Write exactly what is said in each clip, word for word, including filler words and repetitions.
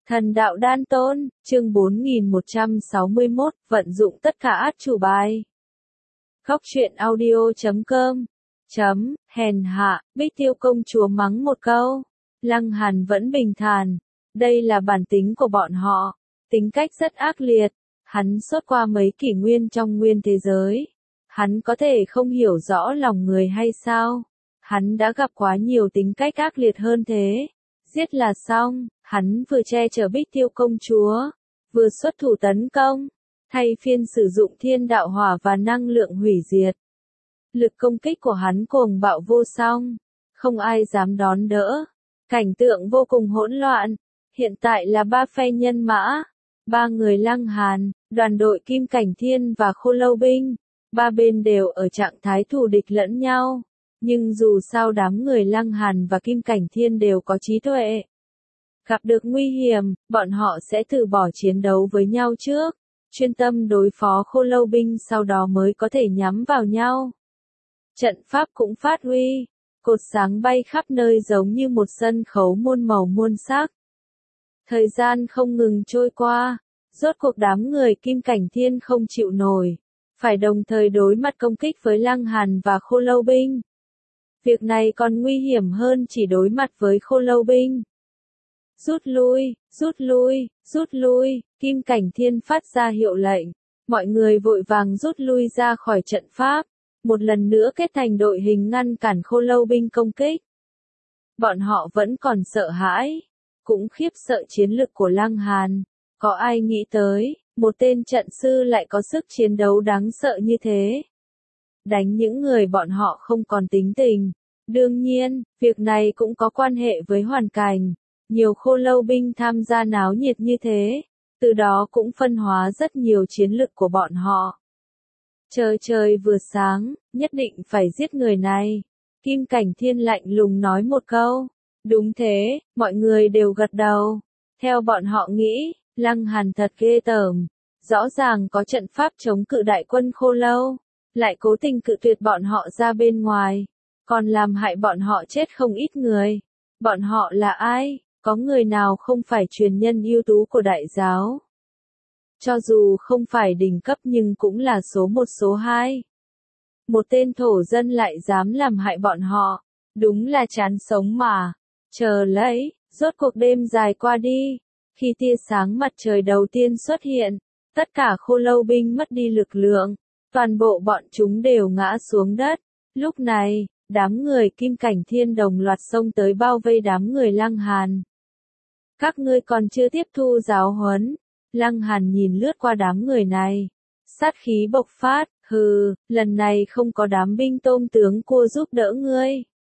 Thần đạo đan tôn, chương bốn nghìn một trăm sáu mươi mốt, vận dụng tất cả át chủ bài. Góc truyện audio chấm com chấm, hèn hạ, Bích Tiêu công chúa mắng một câu. Lăng Hàn vẫn bình thản. Đây là bản tính của bọn họ. Tính cách rất ác liệt. Hắn suốt qua mấy kỷ nguyên trong nguyên thế giới. Hắn có thể không hiểu rõ lòng người hay sao? Hắn đã gặp quá nhiều tính cách ác liệt hơn thế. Giết là xong, hắn vừa che chở Bích Tiêu công chúa, vừa xuất thủ tấn công, thay phiên sử dụng thiên đạo hỏa và năng lượng hủy diệt. Lực công kích của hắn cuồng bạo vô song, không ai dám đón đỡ. Cảnh tượng vô cùng hỗn loạn. Hiện tại là ba phe nhân mã, ba người Lăng Hàn, đoàn đội Kim Cảnh Thiên và Khô Lâu Binh. Ba bên đều ở trạng thái thù địch lẫn nhau. Nhưng dù sao đám người Lăng Hàn và Kim Cảnh Thiên đều có trí tuệ. Gặp được nguy hiểm, bọn họ sẽ từ bỏ chiến đấu với nhau trước, chuyên tâm đối phó Khô Lâu Binh sau đó mới có thể nhắm vào nhau. Trận pháp cũng phát huy, cột sáng bay khắp nơi giống như một sân khấu muôn màu muôn sắc. Thời gian không ngừng trôi qua, rốt cuộc đám người Kim Cảnh Thiên không chịu nổi, phải đồng thời đối mặt công kích với Lăng Hàn và Khô Lâu Binh. Việc này còn nguy hiểm hơn chỉ đối mặt với Khô Lâu Binh. Rút lui, rút lui, rút lui, Kim Cảnh Thiên phát ra hiệu lệnh. Mọi người vội vàng rút lui ra khỏi trận pháp. Một lần nữa kết thành đội hình ngăn cản Khô Lâu Binh công kích. Bọn họ vẫn còn sợ hãi, cũng khiếp sợ chiến lực của Lăng Hàn. Có ai nghĩ tới, một tên trận sư lại có sức chiến đấu đáng sợ như thế. Đánh những người bọn họ không còn tính tình. Đương nhiên, việc này cũng có quan hệ với hoàn cảnh. Nhiều Khô Lâu Binh tham gia náo nhiệt như thế, từ đó cũng phân hóa rất nhiều chiến lực của bọn họ. Trời trời vừa sáng, nhất định phải giết người này. Kim Cảnh Thiên lạnh lùng nói một câu. Đúng thế, mọi người đều gật đầu. Theo bọn họ nghĩ, Lăng Hàn thật ghê tởm. Rõ ràng có trận pháp chống cự đại quân Khô Lâu, lại cố tình cự tuyệt bọn họ ra bên ngoài, còn làm hại bọn họ chết không ít người. Bọn họ là ai? Có người nào không phải truyền nhân ưu tú của đại giáo? Cho dù không phải đỉnh cấp nhưng cũng là số một số hai. Một tên thổ dân lại dám làm hại bọn họ. Đúng là chán sống mà. Chờ lấy, rốt cuộc đêm dài qua đi. Khi tia sáng mặt trời đầu tiên xuất hiện, tất cả Khô Lâu Binh mất đi lực lượng. Toàn bộ bọn chúng đều ngã xuống đất. Lúc này, đám người Kim Cảnh Thiên đồng loạt xông tới bao vây đám người Lăng Hàn. Các ngươi còn chưa tiếp thu giáo huấn. Lăng Hàn nhìn lướt qua đám người này. Sát khí bộc phát, hừ, lần này không có đám binh tôm tướng cua giúp đỡ ngươi.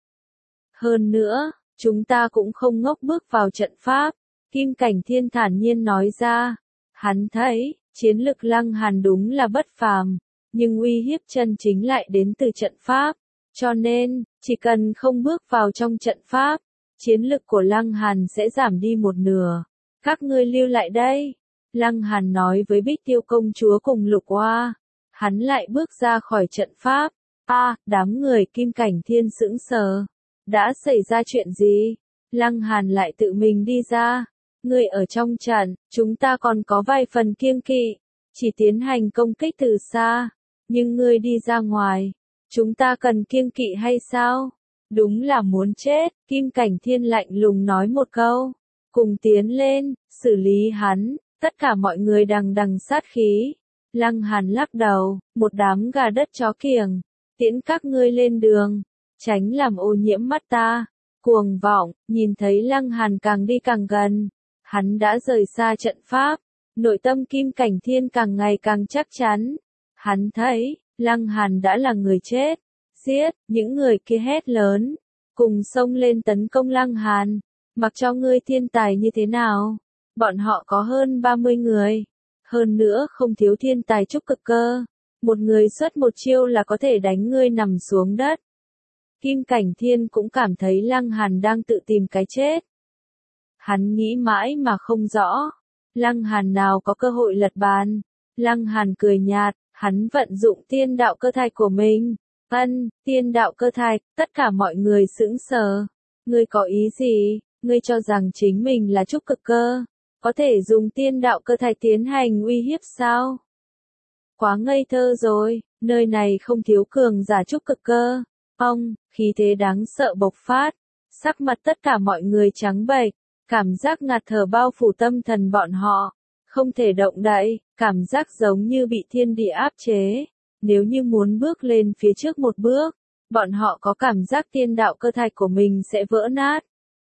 Hơn nữa, chúng ta cũng không ngốc bước vào trận pháp. Kim Cảnh Thiên thản nhiên nói ra. Hắn thấy, chiến lực Lăng Hàn đúng là bất phàm, nhưng uy hiếp chân chính lại đến từ trận pháp. Cho nên, chỉ cần không bước vào trong trận pháp, chiến lực của Lăng Hàn sẽ giảm đi một nửa. Các ngươi lưu lại đây. Lăng Hàn nói với Bích Tiêu công chúa cùng Lục Oa. Hắn lại bước ra khỏi trận pháp. A, à, đám người Kim Cảnh Thiên sững sờ. Đã xảy ra chuyện gì? Lăng Hàn lại tự mình đi ra. Ngươi ở trong trận, chúng ta còn có vài phần kiêng kỵ, chỉ tiến hành công kích từ xa. Nhưng ngươi đi ra ngoài, chúng ta cần kiêng kỵ hay sao? Đúng là muốn chết. Kim Cảnh Thiên lạnh lùng nói một câu. Cùng tiến lên, xử lý hắn. Tất cả mọi người đằng đằng sát khí. Lăng Hàn lắc đầu, một đám gà đất chó kiểng. Tiễn các ngươi lên đường, tránh làm ô nhiễm mắt ta. Cuồng vọng, nhìn thấy Lăng Hàn càng đi càng gần. Hắn đã rời xa trận pháp. Nội tâm Kim Cảnh Thiên càng ngày càng chắc chắn. Hắn thấy, Lăng Hàn đã là người chết. Giết, những người kia hét lớn. Cùng xông lên tấn công Lăng Hàn. Mặc cho ngươi thiên tài như thế nào. Bọn họ có hơn ba mươi người. Hơn nữa không thiếu thiên tài trúc cực cơ. Một người xuất một chiêu là có thể đánh ngươi nằm xuống đất. Kim Cảnh Thiên cũng cảm thấy Lăng Hàn đang tự tìm cái chết. Hắn nghĩ mãi mà không rõ. Lăng Hàn nào có cơ hội lật bàn. Lăng Hàn cười nhạt, hắn vận dụng tiên đạo cơ thạch của mình. Ân, tiên đạo cơ thạch, tất cả mọi người sững sờ. Ngươi có ý gì? Ngươi cho rằng chính mình là trúc cực cơ. Có thể dùng tiên đạo cơ thạch tiến hành uy hiếp sao? Quá ngây thơ rồi, nơi này không thiếu cường giả trúc cực cơ. Ông, khí thế đáng sợ bộc phát, sắc mặt tất cả mọi người trắng bệch, cảm giác ngạt thở bao phủ tâm thần bọn họ, không thể động đậy, cảm giác giống như bị thiên địa áp chế. Nếu như muốn bước lên phía trước một bước, bọn họ có cảm giác tiên đạo cơ thạch của mình sẽ vỡ nát.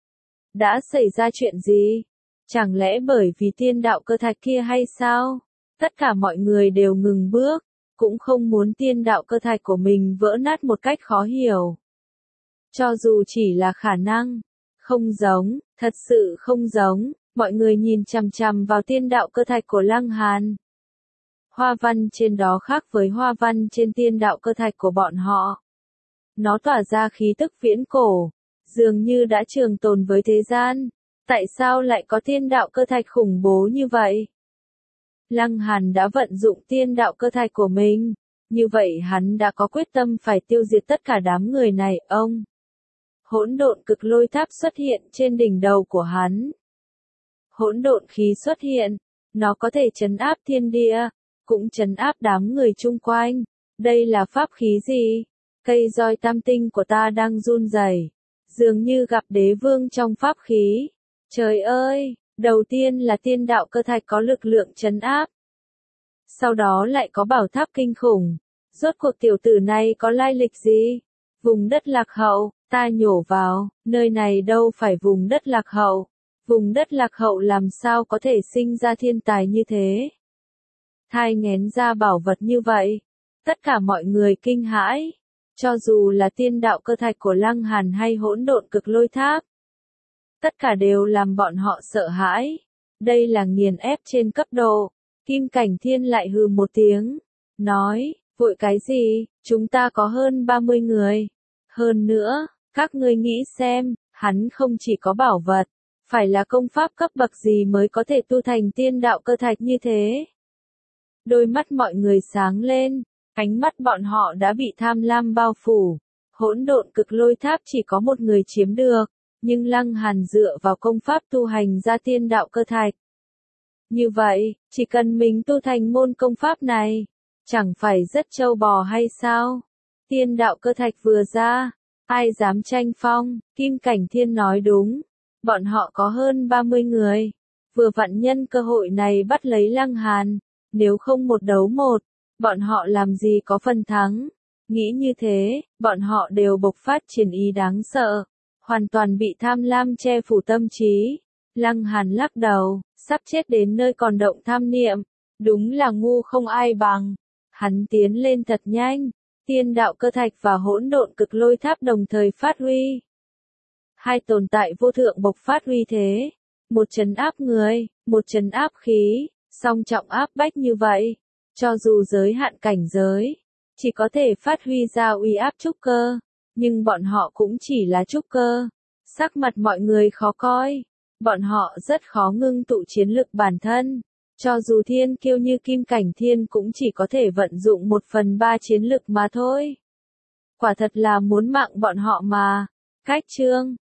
Đã xảy ra chuyện gì? Chẳng lẽ bởi vì tiên đạo cơ thạch kia hay sao? Tất cả mọi người đều ngừng bước, cũng không muốn tiên đạo cơ thạch của mình vỡ nát một cách khó hiểu. Cho dù chỉ là khả năng, không giống, thật sự không giống, mọi người nhìn chằm chằm vào tiên đạo cơ thạch của Lăng Hàn. Hoa văn trên đó khác với hoa văn trên tiên đạo cơ thạch của bọn họ. Nó tỏa ra khí tức viễn cổ, dường như đã trường tồn với thế gian. Tại sao lại có tiên đạo cơ thạch khủng bố như vậy? Lăng Hàn đã vận dụng tiên đạo cơ thạch của mình, như vậy hắn đã có quyết tâm phải tiêu diệt tất cả đám người này. Ông, hỗn độn cực lôi tháp xuất hiện trên đỉnh đầu của hắn. Hỗn độn khí xuất hiện, nó có thể trấn áp thiên địa, cũng trấn áp đám người chung quanh. Đây là pháp khí gì? Cây roi tam tinh của ta đang run rẩy, dường như gặp đế vương trong pháp khí. Trời ơi, đầu tiên là tiên đạo cơ thạch có lực lượng trấn áp. Sau đó lại có bảo tháp kinh khủng. Rốt cuộc tiểu tử này có lai lịch gì? Vùng đất lạc hậu, ta nhổ vào, nơi này đâu phải vùng đất lạc hậu. Vùng đất lạc hậu làm sao có thể sinh ra thiên tài như thế? Thai nghén ra bảo vật như vậy. Tất cả mọi người kinh hãi. Cho dù là tiên đạo cơ thạch của Lăng Hàn hay hỗn độn cực lôi tháp, tất cả đều làm bọn họ sợ hãi. Đây là nghiền ép trên cấp độ. Kim Cảnh Thiên lại hừ một tiếng, nói, vội cái gì, chúng ta có hơn ba mươi người. Hơn nữa, các ngươi nghĩ xem, hắn không chỉ có bảo vật, phải là công pháp cấp bậc gì mới có thể tu thành tiên đạo cơ thạch như thế. Đôi mắt mọi người sáng lên, ánh mắt bọn họ đã bị tham lam bao phủ. Hỗn độn cực lôi tháp chỉ có một người chiếm được, nhưng Lăng Hàn dựa vào công pháp tu hành ra tiên đạo cơ thạch. Như vậy, chỉ cần mình tu thành môn công pháp này, chẳng phải rất trâu bò hay sao? Tiên đạo cơ thạch vừa ra, ai dám tranh phong? Kim Cảnh Thiên nói đúng, bọn họ có hơn ba mươi người, vừa vặn nhân cơ hội này bắt lấy Lăng Hàn, nếu không một đấu một, bọn họ làm gì có phần thắng. Nghĩ như thế, bọn họ đều bộc phát chiến ý đáng sợ, hoàn toàn bị tham lam che phủ tâm trí. Lăng Hàn lắc đầu, sắp chết đến nơi còn động tham niệm, đúng là ngu không ai bằng. Hắn tiến lên thật nhanh, tiên đạo cơ thạch và hỗn độn cực lôi tháp đồng thời phát huy. Hai tồn tại vô thượng bộc phát uy thế, một trấn áp người, một trấn áp khí, song trọng áp bách như vậy, cho dù giới hạn cảnh giới, chỉ có thể phát huy ra uy áp trúc cơ, nhưng bọn họ cũng chỉ là trúc cơ. Sắc mặt mọi người khó coi, bọn họ rất khó ngưng tụ chiến lực bản thân, cho dù thiên kiêu như Kim Cảnh Thiên cũng chỉ có thể vận dụng một phần ba chiến lực mà thôi. Quả thật là muốn mạng bọn họ mà. Cách chương